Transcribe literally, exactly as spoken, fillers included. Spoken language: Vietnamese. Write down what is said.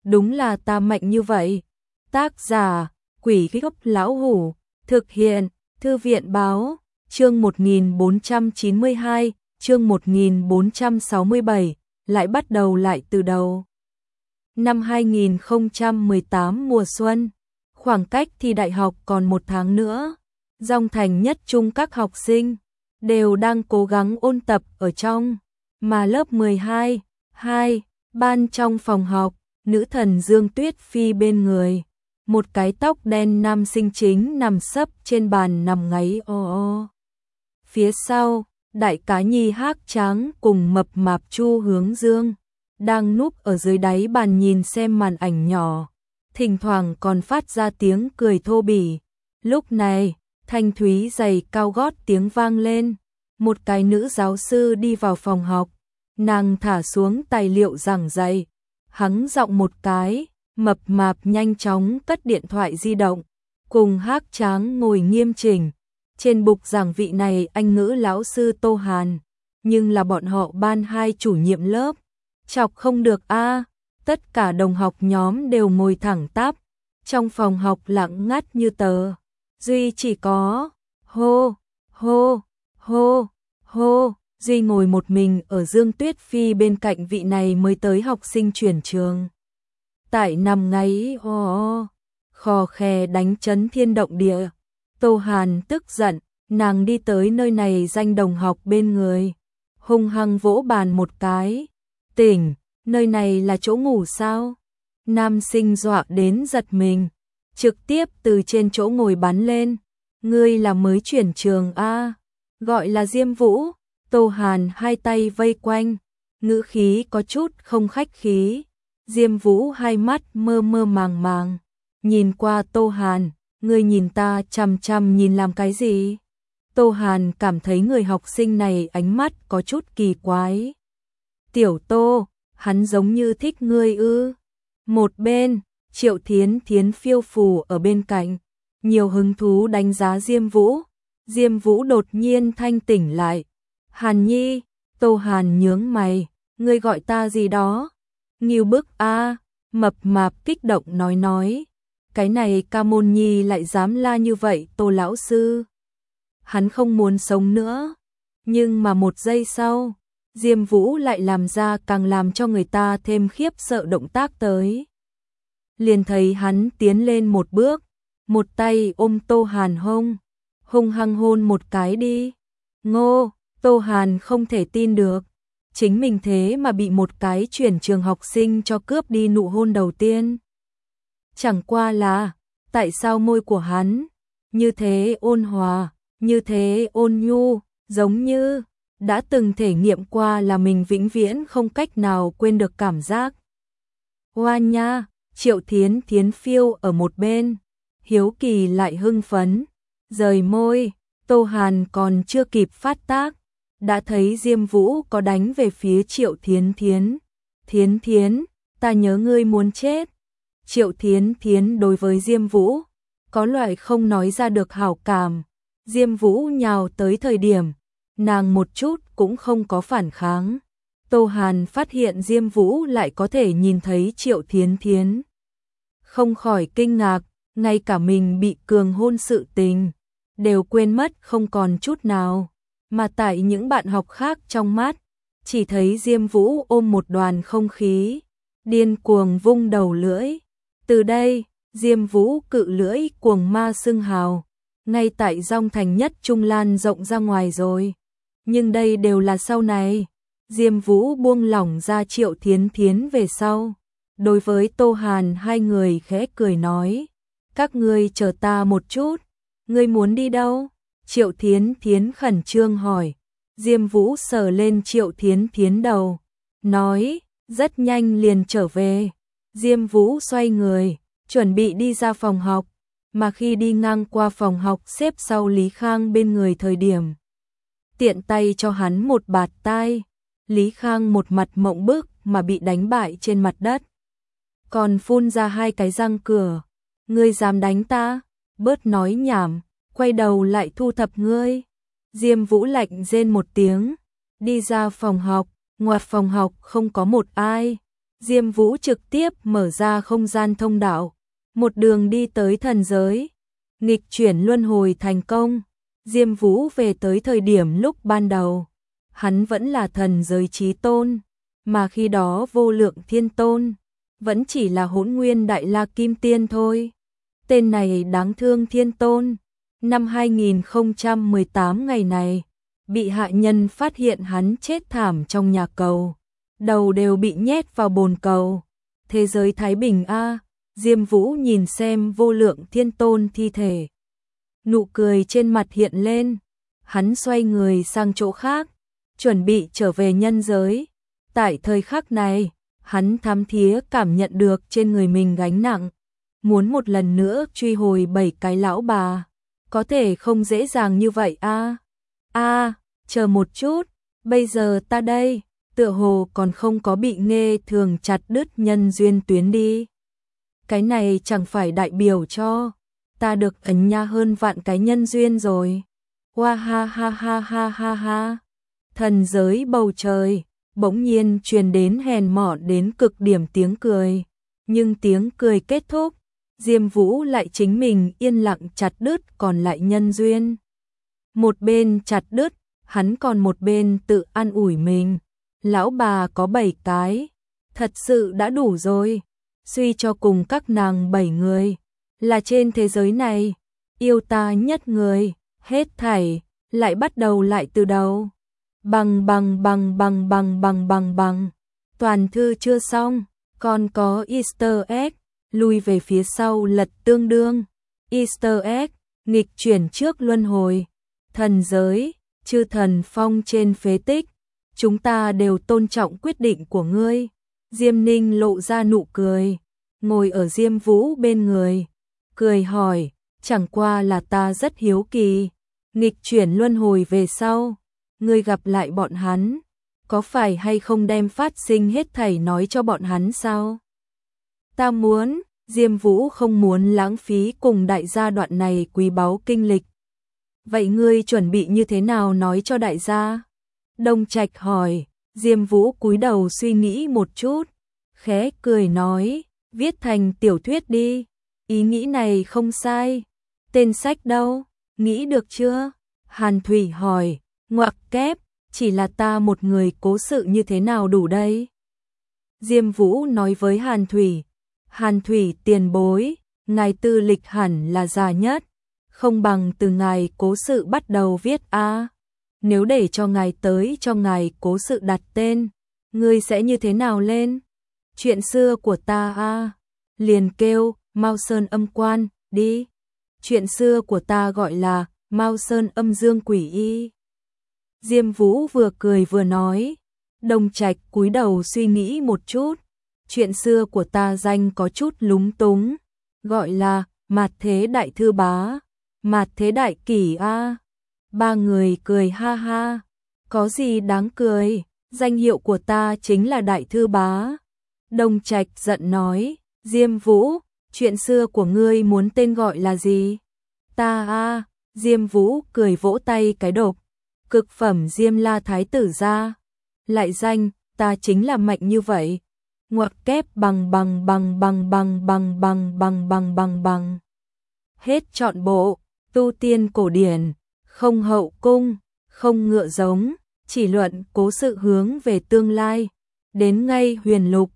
đúng là ta mạnh như vậy. Tác giả, Quỷ Gốc Lão Hủ, thực hiện, Thư viện Báo, chương một nghìn bốn trăm chín mươi hai, chương một nghìn bốn trăm sáu mươi bảy, lại bắt đầu lại từ đầu. Năm hai nghìn không trăm mười tám mùa xuân, khoảng cách thi đại học còn một tháng nữa, Dòng Thành nhất trung các học sinh đều đang cố gắng ôn tập ở trong, mà lớp mười hai, hai, ban trong phòng học, nữ thần Dương Tuyết Phi bên người, một cái tóc đen nam sinh chính nằm sấp trên bàn nằm ngáy o o. Phía sau, đại cá Nhi Hác Tráng cùng mập mạp Chu Hướng Dương đang núp ở dưới đáy bàn nhìn xem màn ảnh nhỏ, thỉnh thoảng còn phát ra tiếng cười thô bỉ. Lúc này, thanh thúy giày cao gót tiếng vang lên, một cái nữ giáo sư đi vào phòng học, nàng thả xuống tài liệu giảng dạy, hắng giọng một cái, mập mạp nhanh chóng cất điện thoại di động, cùng Hác Tráng ngồi nghiêm chỉnh. Trên bục giảng vị này anh ngữ lão sư Tô Hàn, nhưng là bọn họ ban hai chủ nhiệm lớp, chọc không được a. Tất cả đồng học nhóm đều ngồi thẳng tắp, trong phòng học lặng ngắt như tờ, duy chỉ có hô hô hô hô, duy ngồi một mình ở Dương Tuyết Phi bên cạnh vị này mới tới học sinh chuyển trường. Tại nằm ngáy o o, khò khè đánh chấn thiên động địa. Tô Hàn tức giận, nàng đi tới nơi này danh đồng học bên người, hung hăng vỗ bàn một cái. Tỉnh, nơi này là chỗ ngủ sao? Nam sinh dọa đến giật mình, trực tiếp từ trên chỗ ngồi bắn lên. Ngươi là mới chuyển trường a? Gọi là Diêm Vũ. Tô Hàn hai tay vây quanh, ngữ khí có chút không khách khí. Diêm Vũ hai mắt mơ mơ màng màng, nhìn qua Tô Hàn. Ngươi nhìn ta chằm chằm nhìn làm cái gì? Tô Hàn cảm thấy người học sinh này ánh mắt có chút kỳ quái. Tiểu Tô, hắn giống như thích ngươi ư? Một bên, Triệu Thiến Thiến phiêu phù ở bên cạnh, nhiều hứng thú đánh giá Diêm Vũ. Diêm Vũ đột nhiên thanh tỉnh lại. Hàn Nhi, Tô Hàn nhướng mày, ngươi gọi ta gì đó? Ngưu bức a, mập mạp kích động nói nói. Cái này Ca Môn Nhi lại dám la như vậy Tô lão sư. Hắn không muốn sống nữa. Nhưng mà một giây sau, Diêm Vũ lại làm ra càng làm cho người ta thêm khiếp sợ động tác tới. Liền thấy hắn tiến lên một bước, một tay ôm Tô Hàn hông, hung hăng hôn một cái đi. Ngô, Tô Hàn không thể tin được, chính mình thế mà bị một cái chuyển trường học sinh cho cướp đi nụ hôn đầu tiên. Chẳng qua là, tại sao môi của hắn như thế ôn hòa, như thế ôn nhu, giống như đã từng thể nghiệm qua là mình vĩnh viễn không cách nào quên được cảm giác. Hoa nha, Triệu Thiến Thiến phiêu ở một bên, hiếu kỳ lại hưng phấn, rời môi. Tô Hàn còn chưa kịp phát tác, đã thấy Diêm Vũ có đánh về phía Triệu Thiến Thiến. Thiến Thiến, ta nhớ ngươi muốn chết. Triệu Thiến Thiến đối với Diêm Vũ có loại không nói ra được hảo cảm. Diêm Vũ nhào tới thời điểm, nàng một chút cũng không có phản kháng. Tô Hàn phát hiện Diêm Vũ lại có thể nhìn thấy Triệu Thiến Thiến, không khỏi kinh ngạc, ngay cả mình bị cường hôn sự tình đều quên mất không còn chút nào, mà tại những bạn học khác trong mắt, chỉ thấy Diêm Vũ ôm một đoàn không khí, điên cuồng vung đầu lưỡi. Từ đây, Diêm Vũ cự lưỡi cuồng ma xưng hào, ngay tại Dòng Thành nhất trung lan rộng ra ngoài rồi. Nhưng đây đều là sau này. Diêm Vũ buông lỏng ra Triệu Thiến Thiến về sau, đối với Tô Hàn hai người khẽ cười nói, các ngươi chờ ta một chút. Ngươi muốn đi đâu? Triệu Thiến Thiến khẩn trương hỏi. Diêm Vũ sờ lên Triệu Thiến Thiến đầu, nói, rất nhanh liền trở về. Diêm Vũ xoay người, chuẩn bị đi ra phòng học, mà khi đi ngang qua phòng học xếp sau Lý Khang bên người thời điểm, tiện tay cho hắn một bạt tai. Lý Khang một mặt mộng bức mà bị đánh bại trên mặt đất, còn phun ra hai cái răng cửa. Ngươi dám đánh ta? Bớt nói nhảm, quay đầu lại thu thập ngươi. Diêm Vũ lạnh rên một tiếng, đi ra phòng học. Ngoài phòng học không có một ai, Diêm Vũ trực tiếp mở ra không gian thông đạo, một đường đi tới thần giới. Nghịch chuyển luân hồi thành công. Diêm Vũ về tới thời điểm lúc ban đầu, hắn vẫn là thần giới chí tôn, mà khi đó Vô Lượng Thiên Tôn vẫn chỉ là Hỗn Nguyên Đại La Kim Tiên thôi. Tên này đáng thương Thiên Tôn. Năm hai nghìn không trăm mười tám ngày này, bị hạ nhân phát hiện hắn chết thảm trong nhà cầu, đầu đều bị nhét vào bồn cầu. Thế giới thái bình a. Diêm Vũ nhìn xem Vô Lượng Thiên Tôn thi thể, nụ cười trên mặt hiện lên. Hắn xoay người sang chỗ khác, chuẩn bị trở về nhân giới. Tại thời khắc này, hắn thám thía cảm nhận được trên người mình gánh nặng, muốn một lần nữa truy hồi bảy cái lão bà, có thể không dễ dàng như vậy a. A, chờ một chút, bây giờ ta đây, tựa hồ còn không có bị Nghê Thường chặt đứt nhân duyên tuyến đi. Cái này chẳng phải đại biểu cho ta được ấn nha hơn vạn cái nhân duyên rồi. Hoa ha ha ha ha ha ha. Thần giới bầu trời bỗng nhiên truyền đến hèn mọn đến cực điểm tiếng cười, nhưng tiếng cười kết thúc, Diêm Vũ lại chính mình yên lặng chặt đứt còn lại nhân duyên. Một bên chặt đứt, hắn còn một bên tự an ủi mình, lão bà có bảy cái, thật sự đã đủ rồi. Suy cho cùng các nàng bảy người là trên thế giới này yêu ta nhất người, hết thảy lại bắt đầu lại từ đầu. Bằng bằng bằng bằng bằng bằng bằng bằng. Toàn thư chưa xong, còn có Easter egg, lui về phía sau lật tương đương. Easter egg, nghịch chuyển trước luân hồi. Thần giới, chư thần phong trên phế tích, chúng ta đều tôn trọng quyết định của ngươi. Diêm Ninh lộ ra nụ cười, ngồi ở Diêm Vũ bên người, cười hỏi, chẳng qua là ta rất hiếu kỳ, nghịch chuyển luân hồi về sau, ngươi gặp lại bọn hắn, có phải hay không đem phát sinh hết thảy nói cho bọn hắn sao? Ta muốn, Diêm Vũ không muốn lãng phí cùng đại gia đoạn này quý báu kinh lịch. Vậy ngươi chuẩn bị như thế nào nói cho đại gia? Đông Trạch hỏi. Diêm Vũ cúi đầu suy nghĩ một chút, khẽ cười nói, viết thành tiểu thuyết đi, ý nghĩ này không sai. Tên sách đâu, nghĩ được chưa? Hàn Thủy hỏi. Ngoặc kép, chỉ là ta một người cố sự như thế nào đủ đây? Diêm Vũ nói với Hàn Thủy. Hàn Thủy tiền bối, ngài tư lịch hẳn là già nhất, không bằng từ ngài cố sự bắt đầu viết a. À. Nếu để cho ngài tới cho ngài cố sự đặt tên, ngươi sẽ như thế nào lên? Chuyện xưa của ta a, à. Liền kêu Mao Sơn Âm Quan đi. Chuyện xưa của ta gọi là Mao Sơn Âm Dương Quỷ Y. Diêm Vũ vừa cười vừa nói. Đông Trạch cúi đầu suy nghĩ một chút. Chuyện xưa của ta danh có chút lúng túng, gọi là Mạt Thế Đại Thư Bá, Mạt Thế Đại Kỷ a. Ba người cười ha ha. Có gì đáng cười, danh hiệu của ta chính là Đại Thư Bá. Đông Trạch giận nói, Diêm Vũ, chuyện xưa của ngươi muốn tên gọi là gì? Ta a. Diêm Vũ cười vỗ tay cái độc. Cực phẩm Diêm La Thái Tử ra. Lại danh, ta chính là mạnh như vậy. Ngoặc kép bằng bằng bằng bằng bằng bằng bằng bằng bằng bằng bằng. Hết trọn bộ, tu tiên cổ điển, không hậu cung, không ngựa giống, chỉ luận cố sự hướng về tương lai. Đến ngay huyền lục,